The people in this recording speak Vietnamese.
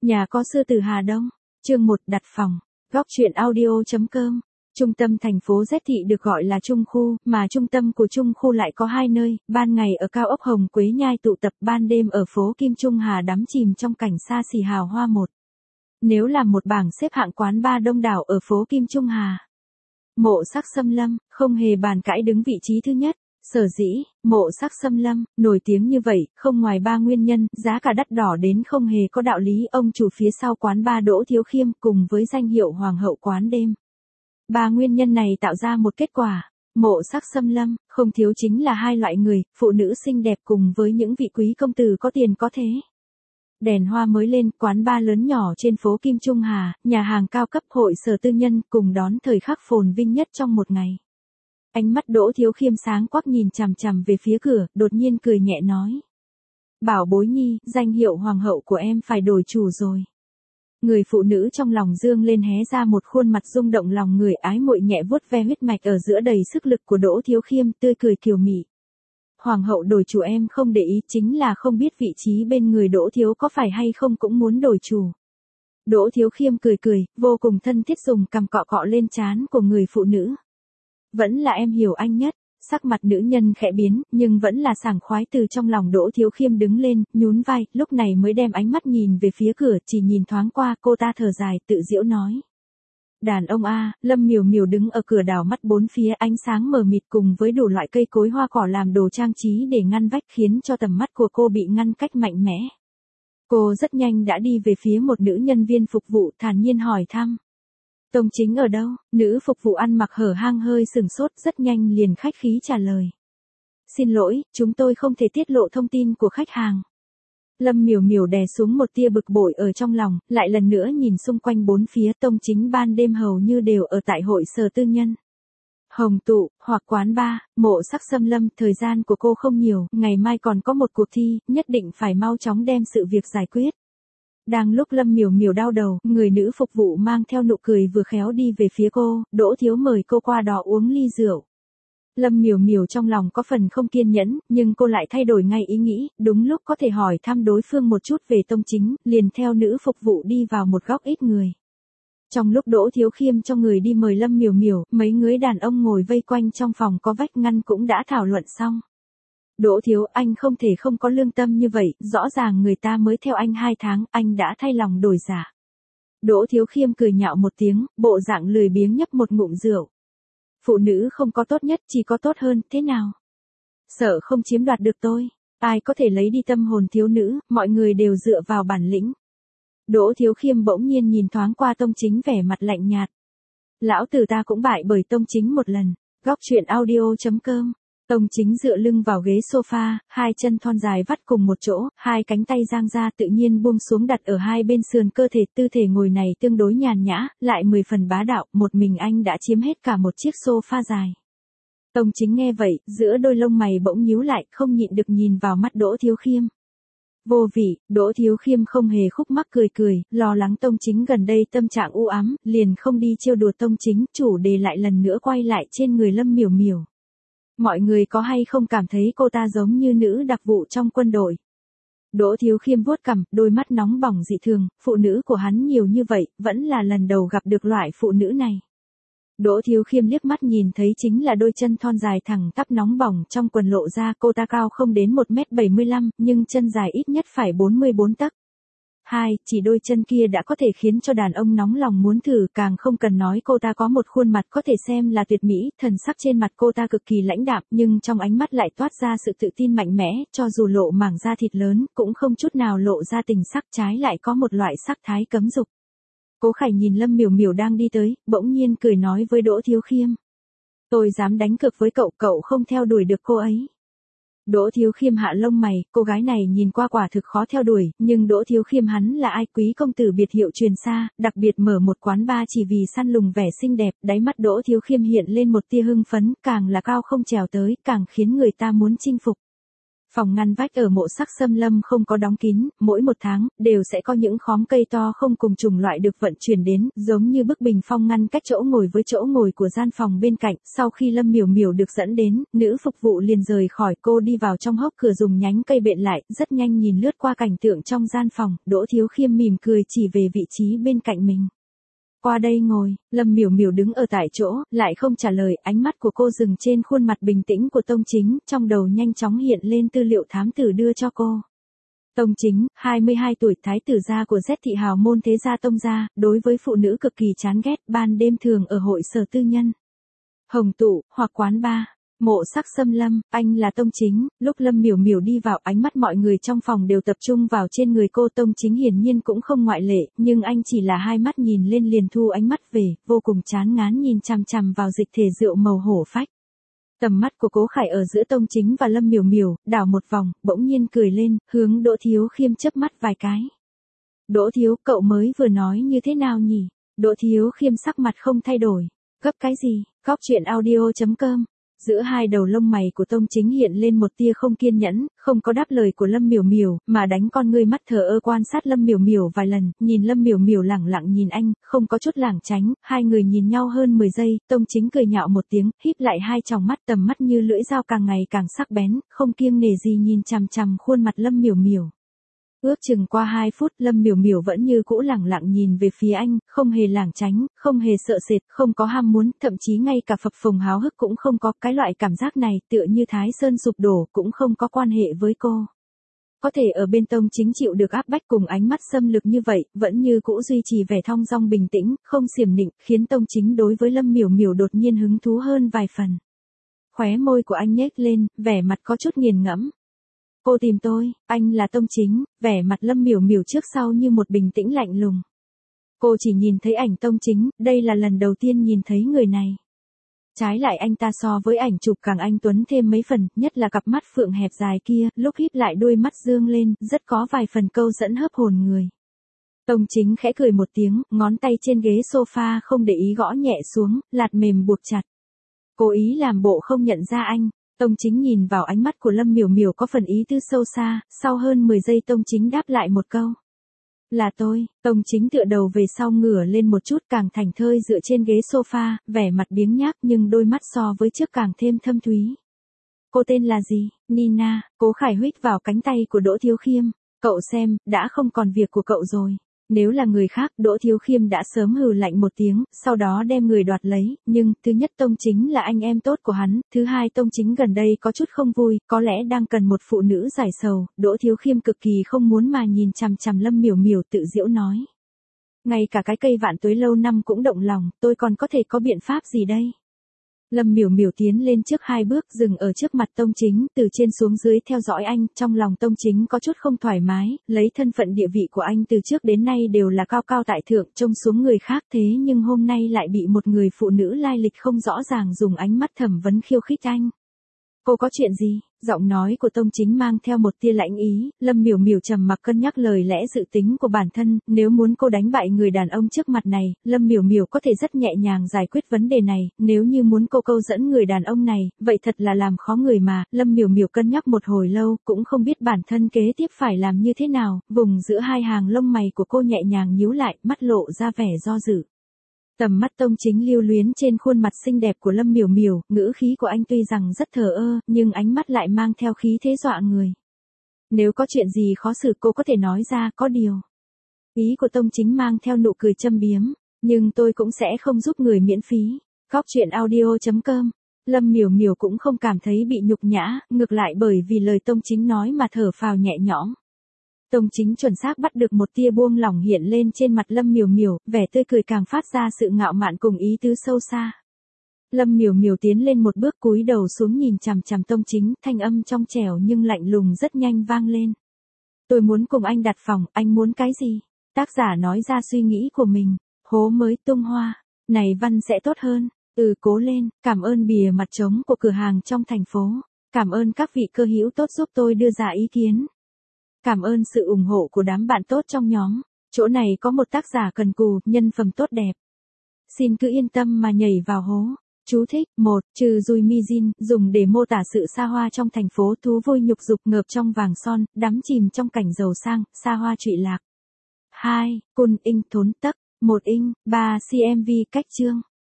Nhà có sư tử Hà Đông. Chương 1 đặt phòng. Góc truyện audio.com. Trung tâm thành phố Z thị được gọi là Trung khu, mà trung tâm của Trung khu lại có hai nơi, ban ngày ở cao ốc Hồng Quế Nhai tụ tập, ban đêm ở phố Kim Trung Hà đắm chìm trong cảnh xa xỉ hào hoa một. Nếu làm một bảng xếp hạng quán bar đông đảo ở phố Kim Trung Hà, Mộ Sắc Xâm Lâm không hề bàn cãi đứng vị trí thứ nhất. Sở dĩ, Mộ Sắc Xâm Lâm nổi tiếng như vậy, không ngoài ba nguyên nhân, giá cả đắt đỏ đến không hề có đạo lý, ông chủ phía sau quán bar Đỗ Thiếu Khiêm cùng với danh hiệu Hoàng hậu quán đêm. Ba nguyên nhân này tạo ra một kết quả. Mộ Sắc Xâm Lâm không thiếu chính là hai loại người, phụ nữ xinh đẹp cùng với những vị quý công tử có tiền có thế. Đèn hoa mới lên, quán bar lớn nhỏ trên phố Kim Trung Hà, nhà hàng cao cấp, hội sở tư nhân cùng đón thời khắc phồn vinh nhất trong một ngày. Ánh mắt Đỗ Thiếu Khiêm sáng quắc nhìn chằm chằm về phía cửa, đột nhiên cười nhẹ nói. Bảo bối nhi, danh hiệu hoàng hậu của em phải đổi chủ rồi. Người phụ nữ trong lòng dương lên hé ra một khuôn mặt rung động lòng người, ái muội nhẹ vuốt ve huyết mạch ở giữa đầy sức lực của Đỗ Thiếu Khiêm, tươi cười kiều mị. Hoàng hậu đổi chủ em không để ý, chính là không biết vị trí bên người Đỗ Thiếu có phải hay không cũng muốn đổi chủ. Đỗ Thiếu Khiêm cười cười, vô cùng thân thiết dùng cằm cọ cọ lên trán của người phụ nữ. Vẫn là em hiểu anh nhất. Sắc mặt nữ nhân khẽ biến, nhưng vẫn là sảng khoái. Từ trong lòng Đỗ Thiếu Khiêm đứng lên, nhún vai, lúc này mới đem ánh mắt nhìn về phía cửa, chỉ nhìn thoáng qua, cô ta thở dài, tự giễu nói. Đàn ông a. Lâm Miểu Miểu đứng ở cửa đảo mắt bốn phía, ánh sáng mờ mịt cùng với đủ loại cây cối hoa cỏ làm đồ trang trí để ngăn vách, khiến cho tầm mắt của cô bị ngăn cách mạnh mẽ. Cô rất nhanh đã đi về phía một nữ nhân viên phục vụ, thản nhiên hỏi thăm. Tông Chính ở đâu? Nữ phục vụ ăn mặc hở hang hơi sừng sốt, rất nhanh liền khách khí trả lời. Xin lỗi, chúng tôi không thể tiết lộ thông tin của khách hàng. Lâm Miểu Miểu đè xuống một tia bực bội ở trong lòng, lại lần nữa nhìn xung quanh bốn phía. Tông Chính ban đêm hầu như đều ở tại hội sở tư nhân, Hồng Tụ, hoặc quán bar, Mộ Sắc Xâm Lâm. Thời gian của cô không nhiều, ngày mai còn có một cuộc thi, nhất định phải mau chóng đem sự việc giải quyết. Đang lúc Lâm Miểu Miểu đau đầu, người nữ phục vụ mang theo nụ cười vừa khéo đi về phía cô, Đỗ Thiếu mời cô qua đó uống ly rượu. Lâm Miểu Miểu trong lòng có phần không kiên nhẫn, nhưng cô lại thay đổi ngay ý nghĩ, đúng lúc có thể hỏi thăm đối phương một chút về Tông Chính, liền theo nữ phục vụ đi vào một góc ít người. Trong lúc Đỗ Thiếu Khiêm cho người đi mời Lâm Miểu Miểu, mấy người đàn ông ngồi vây quanh trong phòng có vách ngăn cũng đã thảo luận xong. Đỗ Thiếu, anh không thể không có lương tâm như vậy, rõ ràng người ta mới theo anh 2 tháng, anh đã thay lòng đổi dạ. Đỗ Thiếu Khiêm cười nhạo một tiếng, bộ dạng lười biếng nhấp một ngụm rượu. Phụ nữ không có tốt nhất, chỉ có tốt hơn, thế nào? Sợ không chiếm đoạt được tôi, ai có thể lấy đi tâm hồn thiếu nữ, mọi người đều dựa vào bản lĩnh. Đỗ Thiếu Khiêm bỗng nhiên nhìn thoáng qua Tông Chính vẻ mặt lạnh nhạt. Lão tử ta cũng bại bởi Tông Chính một lần. Góc truyện audio.com. Tông Chính dựa lưng vào ghế sofa, hai chân thon dài vắt cùng một chỗ, hai cánh tay dang ra tự nhiên buông xuống đặt ở hai bên sườn cơ thể. Tư thể ngồi này tương đối nhàn nhã, lại 10 phần bá đạo, một mình anh đã chiếm hết cả một chiếc sofa dài. Tông Chính nghe vậy, giữa đôi lông mày bỗng nhíu lại, không nhịn được nhìn vào mắt Đỗ Thiếu Khiêm. Vô vị, Đỗ Thiếu Khiêm không hề khúc mắc cười cười, lo lắng Tông Chính gần đây tâm trạng u ám, liền không đi trêu đùa Tông Chính, chủ đề lại lần nữa quay lại trên người Lâm Miểu Miểu. Mọi người có hay không cảm thấy cô ta giống như nữ đặc vụ trong quân đội? Đỗ Thiếu Khiêm vuốt cằm, đôi mắt nóng bỏng dị thường, phụ nữ của hắn nhiều như vậy, vẫn là lần đầu gặp được loại phụ nữ này. Đỗ Thiếu Khiêm liếc mắt nhìn thấy chính là đôi chân thon dài thẳng tắp nóng bỏng trong quần lộ ra. Cô ta cao không đến 1m75, nhưng chân dài ít nhất phải 44 tấc. Chỉ đôi chân kia đã có thể khiến cho đàn ông nóng lòng muốn thử, càng không cần nói cô ta có một khuôn mặt có thể xem là tuyệt mỹ. Thần sắc trên mặt cô ta cực kỳ lãnh đạm, nhưng trong ánh mắt lại toát ra sự tự tin mạnh mẽ, cho dù lộ mảng da thịt lớn, cũng không chút nào lộ ra tình sắc, trái lại có một loại sắc thái cấm dục. Cố Khải nhìn Lâm Miểu Miểu đang đi tới, bỗng nhiên cười nói với Đỗ Thiếu Khiêm. Tôi dám đánh cược với cậu, cậu không theo đuổi được cô ấy. Đỗ Thiếu Khiêm hạ lông mày, cô gái này nhìn qua quả thực khó theo đuổi, nhưng Đỗ Thiếu Khiêm hắn là ai, quý công tử biệt hiệu truyền xa, đặc biệt mở một quán bar chỉ vì săn lùng vẻ xinh đẹp. Đáy mắt Đỗ Thiếu Khiêm hiện lên một tia hưng phấn, càng là cao không trèo tới, càng khiến người ta muốn chinh phục. Phòng ngăn vách ở Mộ Sắc Xâm Lâm không có đóng kín, mỗi một tháng, đều sẽ có những khóm cây to không cùng chủng loại được vận chuyển đến, giống như bức bình phong ngăn cách chỗ ngồi với chỗ ngồi của gian phòng bên cạnh. Sau khi Lâm Miểu Miểu được dẫn đến, nữ phục vụ liền rời khỏi, cô đi vào trong hốc cửa dùng nhánh cây bện lại, rất nhanh nhìn lướt qua cảnh tượng trong gian phòng, Đỗ Thiếu Khiêm mỉm cười chỉ về vị trí bên cạnh mình. Qua đây ngồi, Lâm Miểu Miểu đứng ở tại chỗ, lại không trả lời, ánh mắt của cô dừng trên khuôn mặt bình tĩnh của Tông Chính, trong đầu nhanh chóng hiện lên tư liệu thám tử đưa cho cô. Tông Chính, 22 tuổi, thái tử gia của Z thị hào môn thế gia Tông gia, đối với phụ nữ cực kỳ chán ghét, ban đêm thường ở hội sở tư nhân, hồng tụ, hoặc quán bar. Mộ Sắc Xâm Lâm, anh là Tông Chính. Lúc Lâm Miểu Miểu đi vào, ánh mắt mọi người trong phòng đều tập trung vào trên người cô. Tông Chính hiển nhiên cũng không ngoại lệ, nhưng anh chỉ là hai mắt nhìn lên liền thu ánh mắt về, vô cùng chán ngán nhìn chằm chằm vào dịch thể rượu màu hổ phách. Tầm mắt của Cố Khải ở giữa Tông Chính và Lâm Miểu Miểu, đảo một vòng, bỗng nhiên cười lên, hướng Đỗ Thiếu Khiêm chớp mắt vài cái. Đỗ Thiếu, cậu mới vừa nói như thế nào nhỉ? Đỗ Thiếu Khiêm sắc mặt không thay đổi. Gấp cái gì? Góc chuyện audio.com. Giữa hai đầu lông mày của Tông Chính hiện lên một tia không kiên nhẫn, không có đáp lời của Lâm Miểu Miểu, mà đánh con ngươi mắt thờ ơ quan sát Lâm Miểu Miểu vài lần, nhìn Lâm Miểu Miểu lẳng lặng nhìn anh, không có chút lảng tránh, hai người nhìn nhau hơn 10 giây, Tông Chính cười nhạo một tiếng, híp lại hai tròng mắt, tầm mắt như lưỡi dao càng ngày càng sắc bén, không kiêng nể gì nhìn chằm chằm khuôn mặt Lâm Miểu Miểu. Ước chừng qua 2 phút, Lâm Miểu Miểu vẫn như cũ lẳng lặng nhìn về phía anh, không hề lảng tránh, không hề sợ sệt, không có ham muốn, thậm chí ngay cả phập phồng háo hức cũng không có. Cái loại cảm giác này tựa như Thái Sơn sụp đổ, cũng không có quan hệ với cô. Có thể ở bên Tông Chính chịu được áp bách cùng ánh mắt xâm lược như vậy, vẫn như cũ duy trì vẻ thong dong bình tĩnh, không xiểm nịnh, khiến Tông Chính đối với Lâm Miểu Miểu đột nhiên hứng thú hơn vài phần. Khóe môi của anh nhếch lên, vẻ mặt có chút nghiền ngẫm. Cô tìm tôi, anh là Tông Chính, vẻ mặt Lâm Miểu Miểu trước sau như một bình tĩnh lạnh lùng. Cô chỉ nhìn thấy ảnh Tông Chính, đây là lần đầu tiên nhìn thấy người này. Trái lại anh ta so với ảnh chụp càng anh tuấn thêm mấy phần, nhất là cặp mắt phượng hẹp dài kia, lúc híp lại đôi mắt dương lên, rất có vài phần câu dẫn hấp hồn người. Tông Chính khẽ cười một tiếng, ngón tay trên ghế sofa không để ý gõ nhẹ xuống, lạt mềm buộc chặt. Cố ý làm bộ không nhận ra anh. Tông Chính nhìn vào ánh mắt của Lâm Miểu Miểu có phần ý tứ sâu xa, sau hơn 10 giây Tông Chính đáp lại một câu. Là tôi. Tông Chính tựa đầu về sau ngửa lên một chút, càng thảnh thơi dựa trên ghế sofa, vẻ mặt biếng nhác nhưng đôi mắt so với trước càng thêm thâm thúy. Cô tên là gì? Nina. Cố Khải huých vào cánh tay của Đỗ Thiếu Khiêm. Cậu xem, đã không còn việc của cậu rồi. Nếu là người khác, Đỗ Thiếu Khiêm đã sớm hừ lạnh một tiếng, sau đó đem người đoạt lấy, nhưng, thứ nhất Tông Chính là anh em tốt của hắn, thứ hai Tông Chính gần đây có chút không vui, có lẽ đang cần một phụ nữ giải sầu, Đỗ Thiếu Khiêm cực kỳ không muốn mà nhìn chằm chằm Lâm Miểu Miểu tự giễu nói. Ngay cả cái cây vạn tuế lâu năm cũng động lòng, tôi còn có thể có biện pháp gì đây? Lâm Miểu Miểu tiến lên trước 2 bước, dừng ở trước mặt Tông Chính, từ trên xuống dưới theo dõi anh, trong lòng Tông Chính có chút không thoải mái, lấy thân phận địa vị của anh từ trước đến nay đều là cao cao tại thượng, trông xuống người khác, thế nhưng hôm nay lại bị một người phụ nữ lai lịch không rõ ràng dùng ánh mắt thẩm vấn khiêu khích anh. Cô có chuyện gì? Giọng nói của Tông Chính mang theo một tia lãnh ý, Lâm Miểu Miểu trầm mặc cân nhắc lời lẽ dự tính của bản thân, nếu muốn cô đánh bại người đàn ông trước mặt này, Lâm Miểu Miểu có thể rất nhẹ nhàng giải quyết vấn đề này, nếu như muốn cô câu dẫn người đàn ông này, vậy thật là làm khó người mà. Lâm Miểu Miểu cân nhắc một hồi lâu, cũng không biết bản thân kế tiếp phải làm như thế nào, vùng giữa hai hàng lông mày của cô nhẹ nhàng nhíu lại, mắt lộ ra vẻ do dự. Tầm mắt Tông Chính lưu luyến trên khuôn mặt xinh đẹp của Lâm Miểu Miểu, ngữ khí của anh tuy rằng rất thờ ơ, nhưng ánh mắt lại mang theo khí thế dọa người. Nếu có chuyện gì khó xử cô có thể nói ra, có điều. Ý của Tông Chính mang theo nụ cười châm biếm, nhưng tôi cũng sẽ không giúp người miễn phí. Góc chuyện audio.com. Lâm Miểu Miểu cũng không cảm thấy bị nhục nhã, ngược lại bởi vì lời Tông Chính nói mà thở phào nhẹ nhõm. Tông Chính chuẩn xác bắt được một tia buông lỏng hiện lên trên mặt Lâm Miểu Miểu, vẻ tươi cười càng phát ra sự ngạo mạn cùng ý tứ sâu xa. Lâm Miểu Miểu tiến lên một bước cúi đầu xuống nhìn chằm chằm Tông Chính, thanh âm trong trẻo nhưng lạnh lùng rất nhanh vang lên. Tôi muốn cùng anh đặt phòng, anh muốn cái gì? Tác giả nói ra suy nghĩ của mình, hố mới tung hoa, này văn sẽ tốt hơn, cố lên, cảm ơn bìa mặt trống của cửa hàng trong thành phố, cảm ơn các vị cơ hữu tốt giúp tôi đưa ra ý kiến. Cảm ơn sự ủng hộ của đám bạn tốt trong nhóm, chỗ này có một tác giả cần cù, nhân phẩm tốt đẹp. Xin cứ yên tâm mà nhảy vào hố. Chú thích: 1. Trừ dùi mi jin, dùng để mô tả sự xa hoa trong thành phố, thú vui nhục dục ngợp trong vàng son, đắm chìm trong cảnh giàu sang, xa hoa trụy lạc. 2. Kun inh thốn tấc. 1 inch, 3 cmv cách chương.